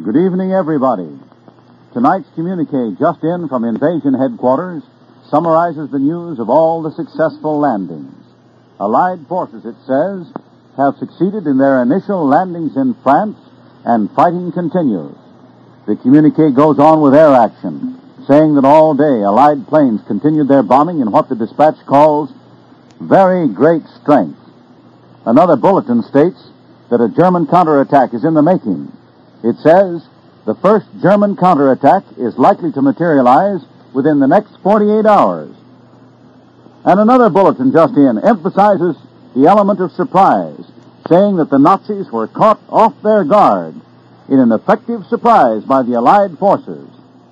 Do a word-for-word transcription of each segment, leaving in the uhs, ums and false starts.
Good evening, everybody. Tonight's communique, just in from Invasion Headquarters, summarizes the news of all the successful landings. Allied forces, it says, have succeeded in their initial landings in France, and fighting continues. The communique goes on with air action, saying that all day Allied planes continued their bombing in what the dispatch calls very great strength. Another bulletin states that a German counterattack is in the making. It says the first German counterattack is likely to materialize within the next forty-eight hours. And another bulletin just in emphasizes the element of surprise, saying that the Nazis were caught off their guard in an effective surprise by the Allied forces.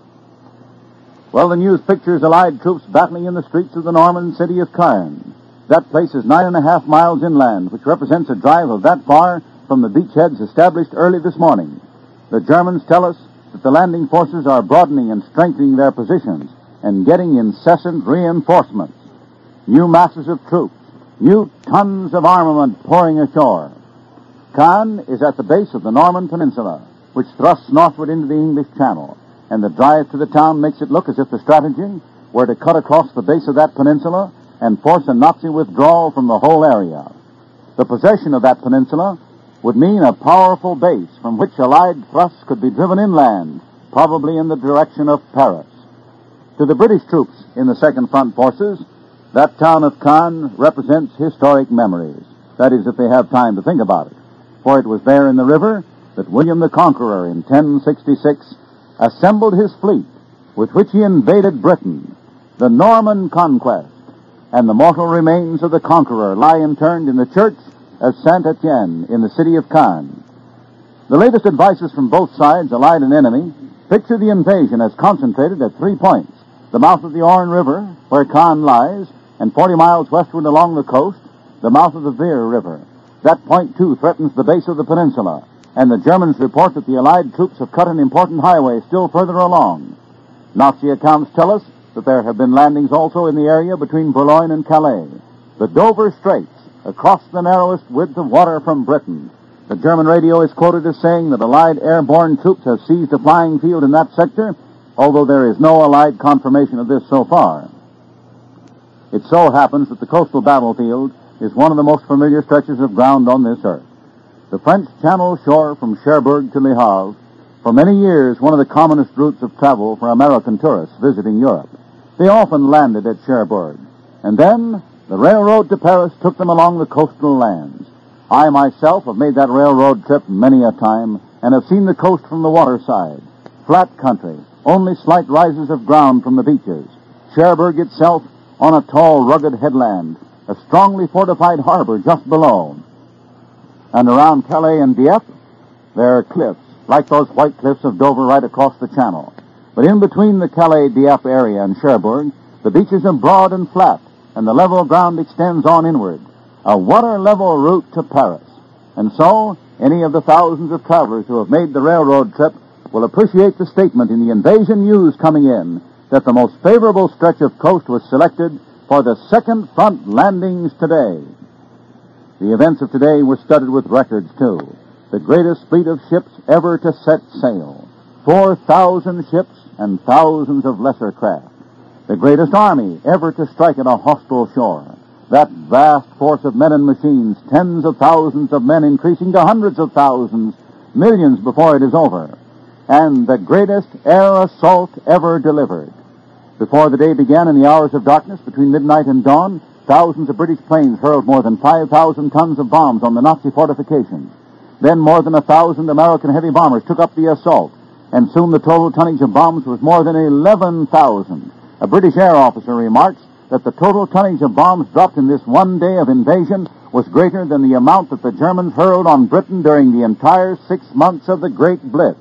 Well, the news pictures Allied troops battling in the streets of the Norman city of Caen. That place is nine and a half miles inland, which represents a drive of that far from the beachheads established early this morning. The Germans tell us that the landing forces are broadening and strengthening their positions and getting incessant reinforcements. New masses of troops, new tons of armament pouring ashore. Caen is at the base of the Norman Peninsula, which thrusts northward into the English Channel, and the drive to the town makes it look as if the strategy were to cut across the base of that peninsula and force a Nazi withdrawal from the whole area. The possession of that peninsula would mean a powerful base from which Allied thrusts could be driven inland, probably in the direction of Paris. To the British troops in the Second Front forces, that town of Caen represents historic memories. That is, if they have time to think about it. For it was there in the river that William the Conqueror in ten sixty-six assembled his fleet with which he invaded Britain, the Norman conquest, and the mortal remains of the conqueror lie interned in the church of Saint Etienne in the city of Caen. The latest advices from both sides, allied and enemy, picture the invasion as concentrated at three points: the mouth of the Orne River, where Caen lies, and forty miles westward along the coast, the mouth of the Vire River. That point, too, threatens the base of the peninsula, and the Germans report that the Allied troops have cut an important highway still further along. Nazi accounts tell us that there have been landings also in the area between Boulogne and Calais, the Dover Straits, across the narrowest width of water from Britain. The German radio is quoted as saying that Allied airborne troops have seized a flying field in that sector, although there is no Allied confirmation of this so far. It so happens that the coastal battlefield is one of the most familiar stretches of ground on this earth. The French Channel shore from Cherbourg to Le Havre, for many years one of the commonest routes of travel for American tourists visiting Europe. They often landed at Cherbourg, and then the railroad to Paris took them along the coastal lands. I myself have made that railroad trip many a time and have seen the coast from the waterside. Flat country, only slight rises of ground from the beaches. Cherbourg itself on a tall, rugged headland, a strongly fortified harbor just below. And around Calais and Dieppe, there are cliffs, like those white cliffs of Dover right across the channel. But in between the Calais-Dieppe area and Cherbourg, the beaches are broad and flat, and the level ground extends on inward, a water-level route to Paris. And so, any of the thousands of travelers who have made the railroad trip will appreciate the statement in the invasion news coming in that the most favorable stretch of coast was selected for the Second Front landings today. The events of today were studded with records, too. The greatest fleet of ships ever to set sail. Four thousand ships and thousands of lesser craft. The greatest army ever to strike at a hostile shore. That vast force of men and machines, tens of thousands of men increasing to hundreds of thousands, millions before it is over. And the greatest air assault ever delivered. Before the day began, in the hours of darkness between midnight and dawn, thousands of British planes hurled more than five thousand tons of bombs on the Nazi fortifications. Then more than a thousand American heavy bombers took up the assault, and soon the total tonnage of bombs was more than eleven thousand. A British air officer remarks that the total tonnage of bombs dropped in this one day of invasion was greater than the amount that the Germans hurled on Britain during the entire six months of the Great Blitz.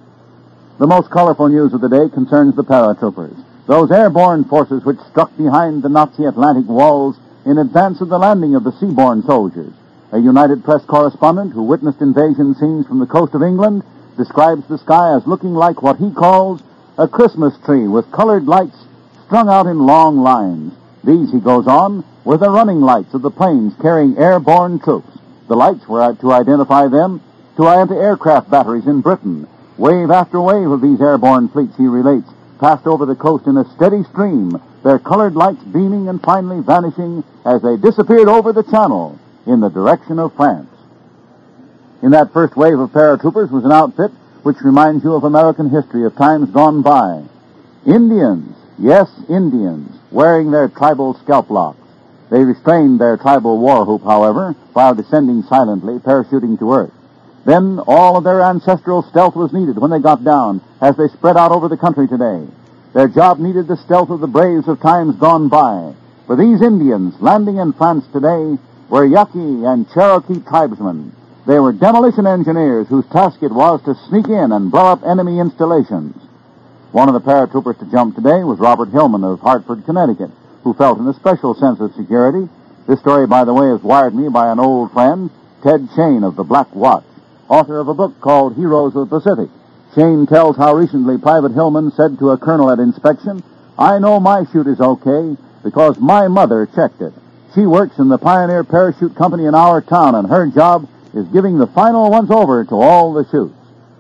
The most colorful news of the day concerns the paratroopers, those airborne forces which struck behind the Nazi Atlantic walls in advance of the landing of the seaborne soldiers. A United Press correspondent who witnessed invasion scenes from the coast of England describes the sky as looking like what he calls a Christmas tree with colored lights strung out in long lines. These, he goes on, were the running lights of the planes carrying airborne troops. The lights were to identify them to anti-aircraft batteries in Britain, Wave after wave of these airborne fleets, he relates, passed over the coast in a steady stream, their colored lights beaming and finally vanishing as they disappeared over the channel in the direction of France. In that first wave of paratroopers was an outfit which reminds you of American history of times gone by. Indians, yes, Indians, wearing their tribal scalp locks. They restrained their tribal war whoop, however, while descending silently, parachuting to earth. Then all of their ancestral stealth was needed when they got down, as they spread out over the country today. Their job needed the stealth of the braves of times gone by. For these Indians landing in France today were Yaqui and Cherokee tribesmen. They were demolition engineers whose task it was to sneak in and blow up enemy installations. One of the paratroopers to jump today was Robert Hillman of Hartford, Connecticut, who felt an especial sense of security. This story, by the way, is wired me by an old friend, Ted Shane of the Black Watch, author of a book called Heroes of the Pacific. Shane tells how recently Private Hillman said to a colonel at inspection, "I know my chute is okay because my mother checked it. She works in the Pioneer Parachute Company in our town, and her job is giving the final once over to all the chutes."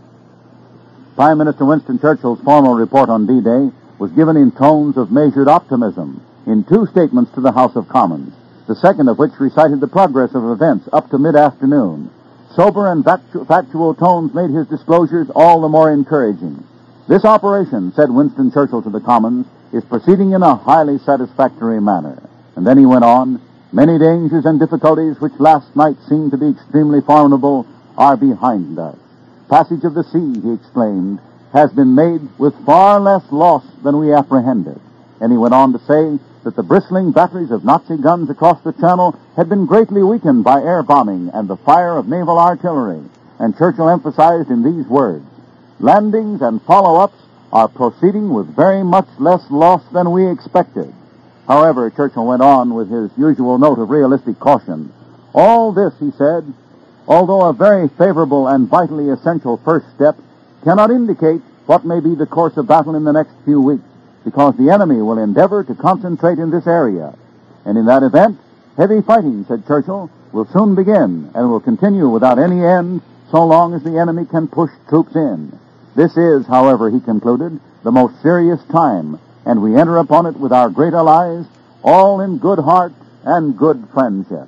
Prime Minister Winston Churchill's formal report on D-Day was given in tones of measured optimism in two statements to the House of Commons, the second of which recited the progress of events up to mid-afternoon. Sober and factu- factual tones made his disclosures all the more encouraging. "This operation," said Winston Churchill to the Commons, "is proceeding in a highly satisfactory manner." And then he went on, "Many dangers and difficulties which last night seemed to be extremely formidable are behind us. Passage of the sea," he exclaimed, "has been made with far less loss than we apprehended." And he went on to say that the bristling batteries of Nazi guns across the Channel had been greatly weakened by air bombing and the fire of naval artillery. And Churchill emphasized in these words, "Landings and follow-ups are proceeding with very much less loss than we expected." However, Churchill went on with his usual note of realistic caution. "All this," he said, "although a very favorable and vitally essential first step, cannot indicate what may be the course of battle in the next few weeks, because the enemy will endeavor to concentrate in this area. And in that event, heavy fighting," said Churchill, "will soon begin and will continue without any end so long as the enemy can push troops in. This is, however," he concluded, "the most serious time, and we enter upon it with our great allies, all in good heart and good friendship."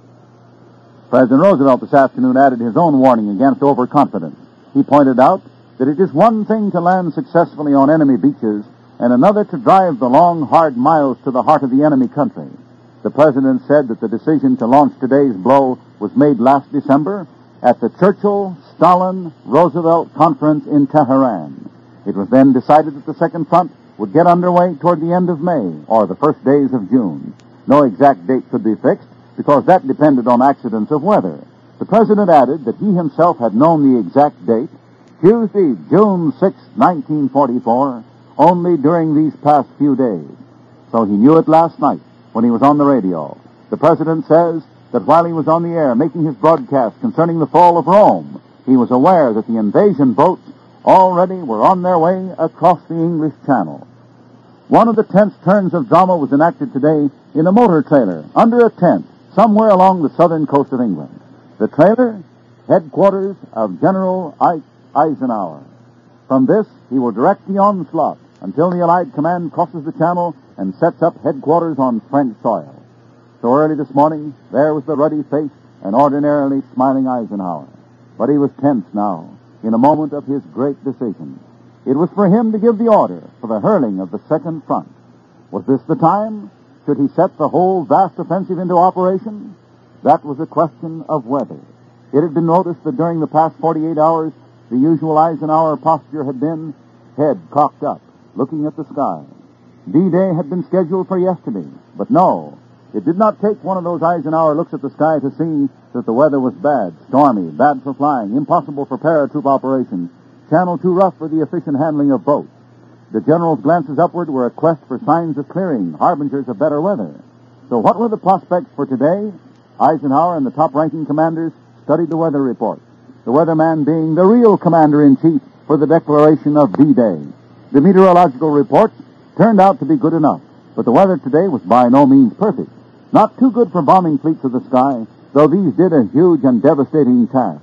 President Roosevelt this afternoon added his own warning against overconfidence. He pointed out that it is one thing to land successfully on enemy beaches and another to drive the long, hard miles to the heart of the enemy country. The President said that the decision to launch today's blow was made last December at the Churchill-Stalin-Roosevelt Conference in Tehran. It was then decided that the Second Front would get underway toward the end of May or the first days of June. No exact date could be fixed because that depended on accidents of weather. The President added that he himself had known the exact date, Tuesday, June sixth, nineteen forty-four, only during these past few days. So he knew it last night when he was on the radio. The President says that while he was on the air making his broadcast concerning the fall of Rome, he was aware that the invasion boats already were on their way across the English Channel. One of the tense turns of drama was enacted today in a motor trailer under a tent somewhere along the southern coast of England. The trailer, headquarters of General Ike Eisenhower. From this, he will direct the onslaught until the Allied command crosses the Channel and sets up headquarters on French soil. So early this morning, there was the ruddy-faced and ordinarily smiling Eisenhower. But he was tense now, in a moment of his great decision. It was for him to give the order for the hurling of the Second Front. Was this the time? Should he set the whole vast offensive into operation? That was a question of whether. It had been noticed that during the past forty-eight hours, the usual Eisenhower posture had been head cocked up, looking at the sky. D-Day had been scheduled for yesterday, but no, it did not take one of those Eisenhower looks at the sky to see that the weather was bad, stormy, bad for flying, impossible for paratroop operations, channel too rough for the efficient handling of boats. The general's glances upward were a quest for signs of clearing, harbingers of better weather. So what were the prospects for today? Eisenhower and the top-ranking commanders studied the weather report, the weatherman being the real commander-in-chief for the declaration of D-Day. The meteorological reports turned out to be good enough, but the weather today was by no means perfect. Not too good for bombing fleets of the sky, though these did a huge and devastating task.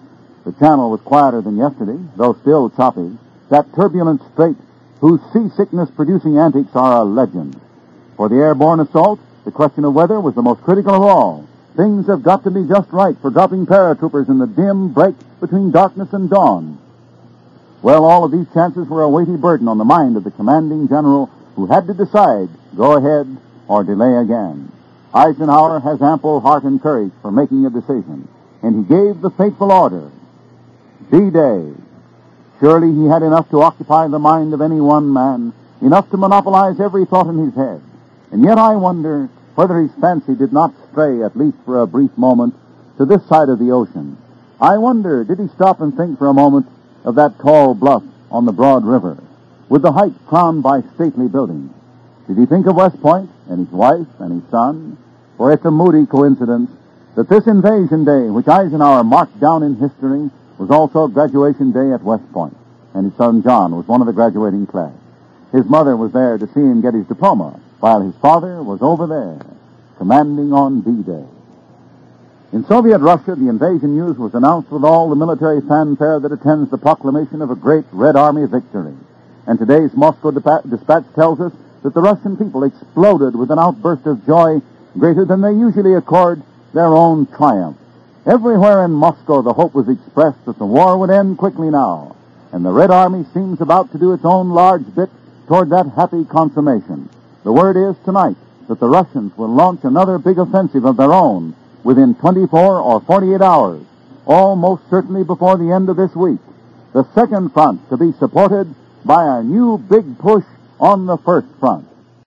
The channel was quieter than yesterday, though still choppy. That turbulent strait, whose seasickness-producing antics are a legend. For the airborne assault, the question of weather was the most critical of all. Things have got to be just right for dropping paratroopers in the dim break between darkness and dawn. Well, all of these chances were a weighty burden on the mind of the commanding general, who had to decide, go ahead or delay again. Eisenhower has ample heart and courage for making a decision, and he gave the fateful order, D-Day. Surely he had enough to occupy the mind of any one man, enough to monopolize every thought in his head. And yet I wonder whether his fancy did not stray, at least for a brief moment, to this side of the ocean. I wonder, did he stop and think for a moment of that tall bluff on the broad river, with the heights crowned by stately buildings? Did he think of West Point and his wife and his son? For it's a moody coincidence that this invasion day, which Eisenhower marked down in history, was also graduation day at West Point, and his son John was one of the graduating class. His mother was there to see him get his diploma, while his father was over there, commanding on D-Day. In Soviet Russia, the invasion news was announced with all the military fanfare that attends the proclamation of a great Red Army victory. And today's Moscow Dispatch tells us that the Russian people exploded with an outburst of joy greater than they usually accord their own triumph. Everywhere in Moscow, the hope was expressed that the war would end quickly now, and the Red Army seems about to do its own large bit toward that happy consummation. The word is tonight that the Russians will launch another big offensive of their own within twenty-four or forty-eight hours, almost certainly before the end of this week. The second front to be supported by a new big push on the first front.